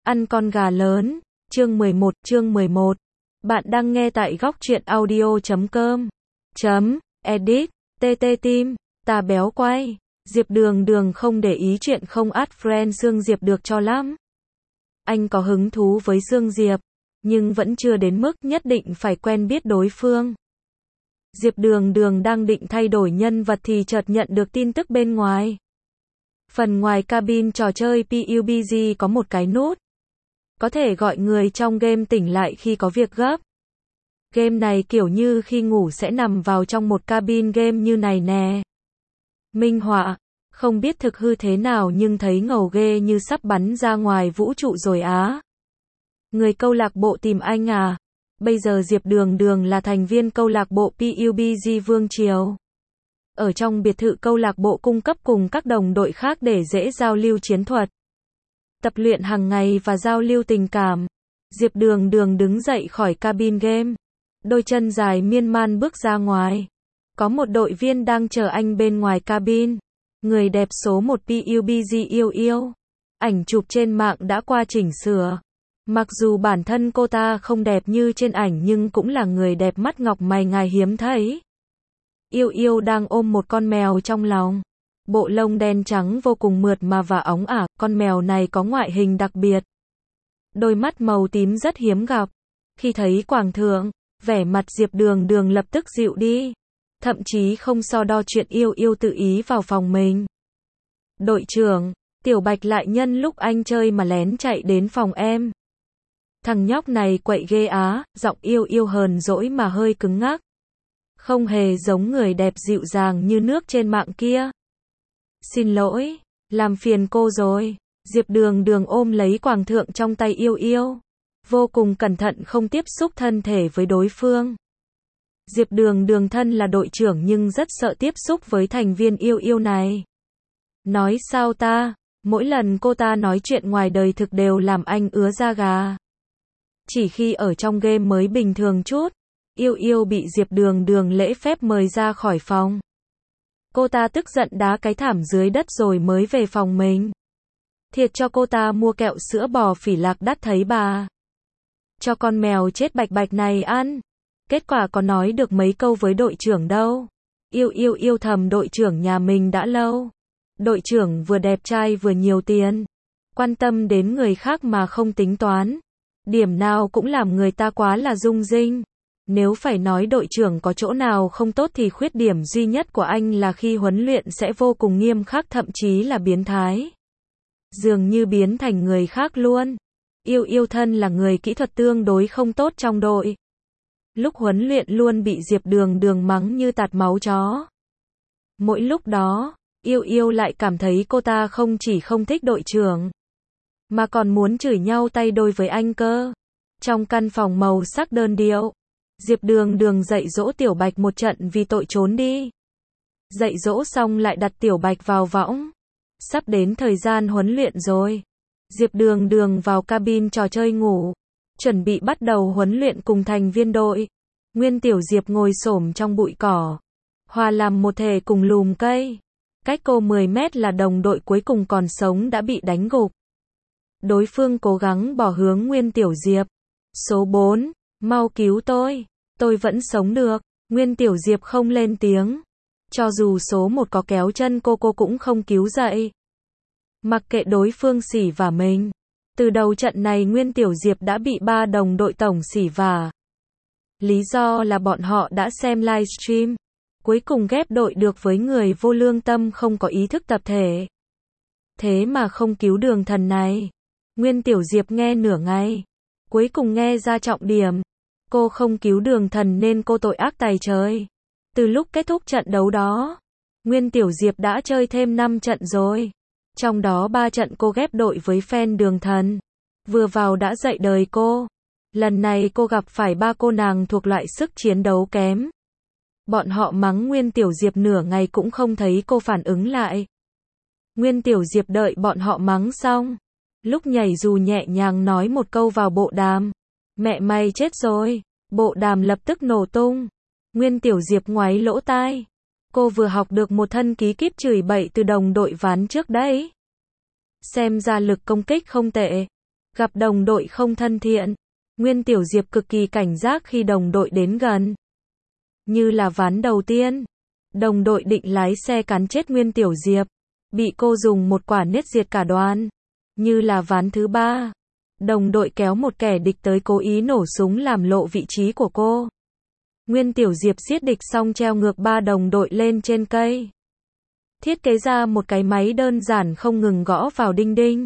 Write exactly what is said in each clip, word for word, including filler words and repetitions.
Ăn con gà lớn, chương mười một, chương mười một. Bạn đang nghe tại góc truyện audio chấm com. Chấm, edit, tt tim, ta béo quay. Diệp Đường Đường không để ý chuyện không add friend Sương Diệp được cho lắm. Anh có hứng thú với Sương Diệp, nhưng vẫn chưa đến mức nhất định phải quen biết đối phương. Diệp Đường Đường đang định thay đổi nhân vật thì chợt nhận được tin tức bên ngoài. Phần ngoài cabin trò chơi pê u bê giê có một cái nút. Có thể gọi người trong game tỉnh lại khi có việc gấp. Game này kiểu như khi ngủ sẽ nằm vào trong một cabin game như này nè. Minh họa, không biết thực hư thế nào nhưng thấy ngầu ghê như sắp bắn ra ngoài vũ trụ rồi á. Người câu lạc bộ tìm anh à? Bây giờ Diệp Đường Đường là thành viên câu lạc bộ pê u bê giê Vương Triều. Ở trong biệt thự câu lạc bộ cung cấp cùng các đồng đội khác để dễ giao lưu chiến thuật, tập luyện hàng ngày và giao lưu tình cảm. Diệp Đường Đường đứng dậy khỏi cabin game, đôi chân dài miên man bước ra ngoài. Có một đội viên đang chờ anh bên ngoài cabin. Người đẹp số một pê u bê giê yêu yêu. Ảnh chụp trên mạng đã qua chỉnh sửa. Mặc dù bản thân cô ta không đẹp như trên ảnh nhưng cũng là người đẹp mắt ngọc mày ngài hiếm thấy. Yêu yêu đang ôm một con mèo trong lòng. Bộ lông đen trắng vô cùng mượt mà và óng ả, con mèo này có ngoại hình đặc biệt. Đôi mắt màu tím rất hiếm gặp. Khi thấy Quảng Thượng, vẻ mặt Diệp Đường Đường lập tức dịu đi. Thậm chí không so đo chuyện yêu yêu tự ý vào phòng mình. Đội trưởng, Tiểu Bạch lại nhân lúc anh chơi mà lén chạy đến phòng em. Thằng nhóc này quậy ghê á, giọng yêu yêu hờn dỗi mà hơi cứng ngắc. Không hề giống người đẹp dịu dàng như nước trên mạng kia. Xin lỗi, làm phiền cô rồi. Diệp Đường Đường ôm lấy Quảng Thượng trong tay yêu yêu. Vô cùng cẩn thận không tiếp xúc thân thể với đối phương. Diệp Đường Đường thân là đội trưởng nhưng rất sợ tiếp xúc với thành viên yêu yêu này. Nói sao ta, mỗi lần cô ta nói chuyện ngoài đời thực đều làm anh ứa da gà. Chỉ khi ở trong game mới bình thường chút. Yêu yêu bị Diệp Đường Đường lễ phép mời ra khỏi phòng. Cô ta tức giận đá cái thảm dưới đất rồi mới về phòng mình. Thiệt cho cô ta mua kẹo sữa bò phỉ lạc đắt thấy bà. Cho con mèo chết bạch bạch này ăn. Kết quả có nói được mấy câu với đội trưởng đâu. Yêu yêu yêu thầm đội trưởng nhà mình đã lâu. Đội trưởng vừa đẹp trai vừa nhiều tiền. Quan tâm đến người khác mà không tính toán. Điểm nào cũng làm người ta quá là rung rinh. Nếu phải nói đội trưởng có chỗ nào không tốt thì khuyết điểm duy nhất của anh là khi huấn luyện sẽ vô cùng nghiêm khắc thậm chí là biến thái. Dường như biến thành người khác luôn. Yêu yêu thân là người kỹ thuật tương đối không tốt trong đội. Lúc huấn luyện luôn bị Diệp Đường Đường mắng như tạt máu chó. Mỗi lúc đó, yêu yêu lại cảm thấy cô ta không chỉ không thích đội trưởng, mà còn muốn chửi nhau tay đôi với anh cơ. Trong căn phòng màu sắc đơn điệu, Diệp Đường Đường dạy dỗ Tiểu Bạch một trận vì tội trốn đi. Dạy dỗ xong lại đặt Tiểu Bạch vào võng. Sắp đến thời gian huấn luyện rồi. Diệp Đường Đường vào cabin trò chơi ngủ. Chuẩn bị bắt đầu huấn luyện cùng thành viên đội. Nguyên Tiểu Diệp ngồi xổm trong bụi cỏ. Hòa làm một thể cùng lùm cây. Cách cô mười mét là đồng đội cuối cùng còn sống đã bị đánh gục. Đối phương cố gắng bỏ hướng Nguyên Tiểu Diệp. Số bốn, mau cứu tôi. Tôi vẫn sống được. Nguyên Tiểu Diệp không lên tiếng. Cho dù số một có kéo chân cô cô cũng không cứu dậy. Mặc kệ đối phương xỉ vả mình. Từ đầu trận này Nguyên Tiểu Diệp đã bị ba đồng đội tổng xỉ vả. Lý do là bọn họ đã xem livestream. Cuối cùng ghép đội được với người vô lương tâm không có ý thức tập thể. Thế mà không cứu đường thần này. Nguyên Tiểu Diệp nghe nửa ngày. Cuối cùng nghe ra trọng điểm. Cô không cứu đường thần nên cô tội ác tày trời. Từ lúc kết thúc trận đấu đó, Nguyên Tiểu Diệp đã chơi thêm năm trận rồi. Trong đó ba trận cô ghép đội với fan đường thần. Vừa vào đã dạy đời cô. Lần này cô gặp phải ba cô nàng thuộc loại sức chiến đấu kém. Bọn họ mắng Nguyên Tiểu Diệp nửa ngày cũng không thấy cô phản ứng lại. Nguyên Tiểu Diệp đợi bọn họ mắng xong. Lúc nhảy dù nhẹ nhàng nói một câu vào bộ đàm. Mẹ mày chết rồi. Bộ đàm lập tức nổ tung. Nguyên Tiểu Diệp ngoáy lỗ tai. Cô vừa học được một thân ký kíp chửi bậy từ đồng đội ván trước đấy. Xem ra lực công kích không tệ. Gặp đồng đội không thân thiện, Nguyên Tiểu Diệp cực kỳ cảnh giác khi đồng đội đến gần. Như là ván đầu tiên, đồng đội định lái xe cán chết Nguyên Tiểu Diệp, bị cô dùng một quả nết diệt cả đoàn. Như là ván thứ ba, đồng đội kéo một kẻ địch tới cố ý nổ súng làm lộ vị trí của cô. Nguyên Tiểu Diệp giết địch xong treo ngược ba đồng đội lên trên cây. Thiết kế ra một cái máy đơn giản không ngừng gõ vào đinh đinh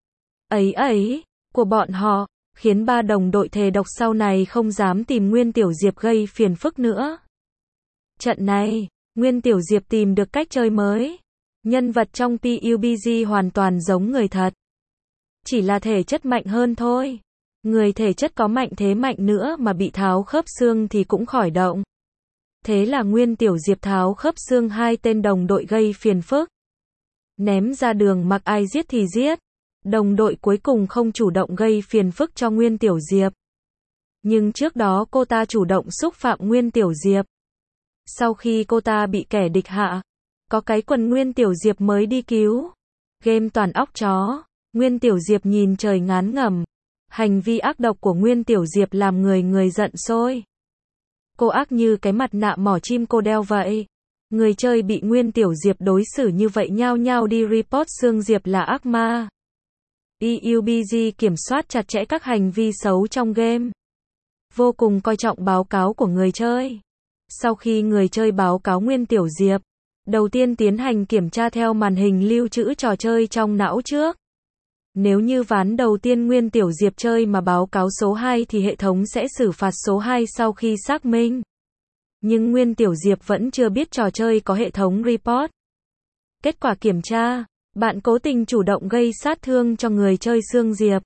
ấy ấy của bọn họ, khiến ba đồng đội thề độc sau này không dám tìm Nguyên Tiểu Diệp gây phiền phức nữa. Trận này, Nguyên Tiểu Diệp tìm được cách chơi mới. Nhân vật trong pê u bê giê hoàn toàn giống người thật. Chỉ là thể chất mạnh hơn thôi. Người thể chất có mạnh thế mạnh nữa mà bị tháo khớp xương thì cũng khỏi động. Thế là Nguyên Tiểu Diệp tháo khớp xương hai tên đồng đội gây phiền phức. Ném ra đường mặc ai giết thì giết. Đồng đội cuối cùng không chủ động gây phiền phức cho Nguyên Tiểu Diệp. Nhưng trước đó cô ta chủ động xúc phạm Nguyên Tiểu Diệp. Sau khi cô ta bị kẻ địch hạ, có cái quần Nguyên Tiểu Diệp mới đi cứu. Game toàn óc chó. Nguyên Tiểu Diệp nhìn trời ngán ngẩm. Hành vi ác độc của Nguyên Tiểu Diệp làm người người giận sôi. Cô ác như cái mặt nạ mỏ chim cô đeo vậy. Người chơi bị Nguyên Tiểu Diệp đối xử như vậy nhao nhao đi report Sương Diệp là ác ma. pê u bê giê kiểm soát chặt chẽ các hành vi xấu trong game. Vô cùng coi trọng báo cáo của người chơi. Sau khi người chơi báo cáo Nguyên Tiểu Diệp, đầu tiên tiến hành kiểm tra theo màn hình lưu trữ trò chơi trong não trước. Nếu như ván đầu tiên Nguyên Tiểu Diệp chơi mà báo cáo số hai thì hệ thống sẽ xử phạt số hai sau khi xác minh. Nhưng Nguyên Tiểu Diệp vẫn chưa biết trò chơi có hệ thống report. Kết quả kiểm tra, bạn cố tình chủ động gây sát thương cho người chơi Sương Diệp.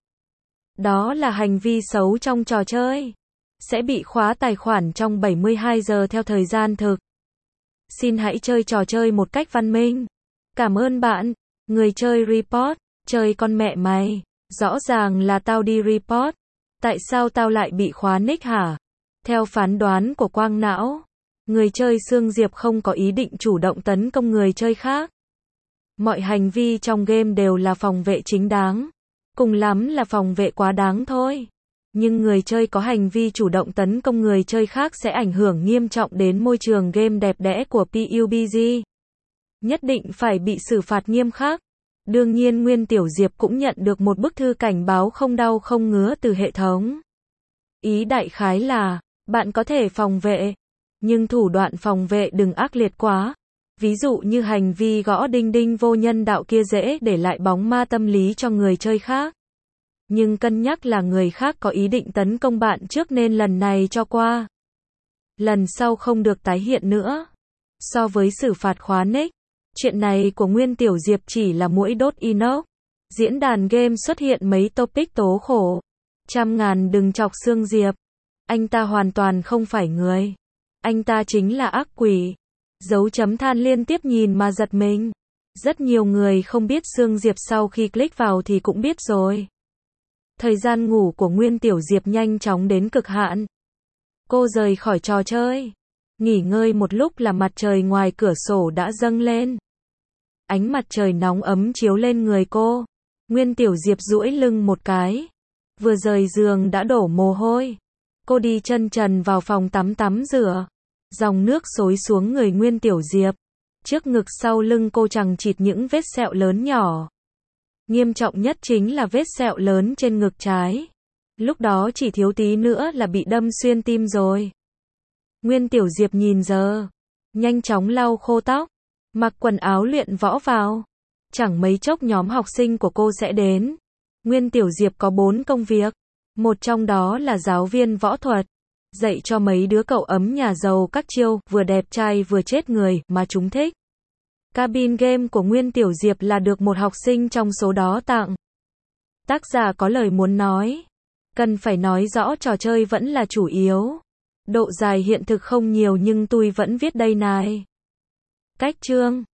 Đó là hành vi xấu trong trò chơi. Sẽ bị khóa tài khoản trong bảy mươi hai giờ theo thời gian thực. Xin hãy chơi trò chơi một cách văn minh. Cảm ơn bạn. Người chơi report. Chơi con mẹ mày. Rõ ràng là tao đi report. Tại sao tao lại bị khóa nick hả? Theo phán đoán của Quang Não, người chơi Sương Diệp không có ý định chủ động tấn công người chơi khác. Mọi hành vi trong game đều là phòng vệ chính đáng. Cùng lắm là phòng vệ quá đáng thôi. Nhưng người chơi có hành vi chủ động tấn công người chơi khác sẽ ảnh hưởng nghiêm trọng đến môi trường game đẹp đẽ của pê u bê giê. Nhất định phải bị xử phạt nghiêm khắc. Đương nhiên Nguyên Tiểu Diệp cũng nhận được một bức thư cảnh báo không đau không ngứa từ hệ thống. Ý đại khái là, bạn có thể phòng vệ, nhưng thủ đoạn phòng vệ đừng ác liệt quá. Ví dụ như hành vi gõ đinh đinh vô nhân đạo kia dễ để lại bóng ma tâm lý cho người chơi khác. Nhưng cân nhắc là người khác có ý định tấn công bạn trước nên lần này cho qua. Lần sau không được tái hiện nữa. So với xử phạt khóa nick, chuyện này của Nguyên Tiểu Diệp chỉ là muỗi đốt inox. Diễn đàn game xuất hiện mấy topic tố khổ. Trăm ngàn đừng chọc Sương Diệp. Anh ta hoàn toàn không phải người. Anh ta chính là ác quỷ. Dấu chấm than liên tiếp nhìn mà giật mình. Rất nhiều người không biết Sương Diệp sau khi click vào thì cũng biết rồi. Thời gian ngủ của Nguyên Tiểu Diệp nhanh chóng đến cực hạn. Cô rời khỏi trò chơi. Nghỉ ngơi một lúc là mặt trời ngoài cửa sổ đã dâng lên. Ánh mặt trời nóng ấm chiếu lên người cô. Nguyên Tiểu Diệp duỗi lưng một cái. Vừa rời giường đã đổ mồ hôi. Cô đi chân trần vào phòng tắm tắm rửa. Dòng nước xối xuống người Nguyên Tiểu Diệp. Trước ngực sau lưng cô chằng chịt những vết sẹo lớn nhỏ. Nghiêm trọng nhất chính là vết sẹo lớn trên ngực trái. Lúc đó chỉ thiếu tí nữa là bị đâm xuyên tim rồi. Nguyên Tiểu Diệp nhìn giờ. Nhanh chóng lau khô tóc. Mặc quần áo luyện võ vào. Chẳng mấy chốc nhóm học sinh của cô sẽ đến. Nguyên Tiểu Diệp có bốn công việc. Một trong đó là giáo viên võ thuật. Dạy cho mấy đứa cậu ấm nhà giàu các chiêu vừa đẹp trai vừa chết người mà chúng thích. Cabin game của Nguyên Tiểu Diệp là được một học sinh trong số đó tặng. Tác giả có lời muốn nói. Cần phải nói rõ trò chơi vẫn là chủ yếu. Độ dài hiện thực không nhiều nhưng tôi vẫn viết đây này. Cách chương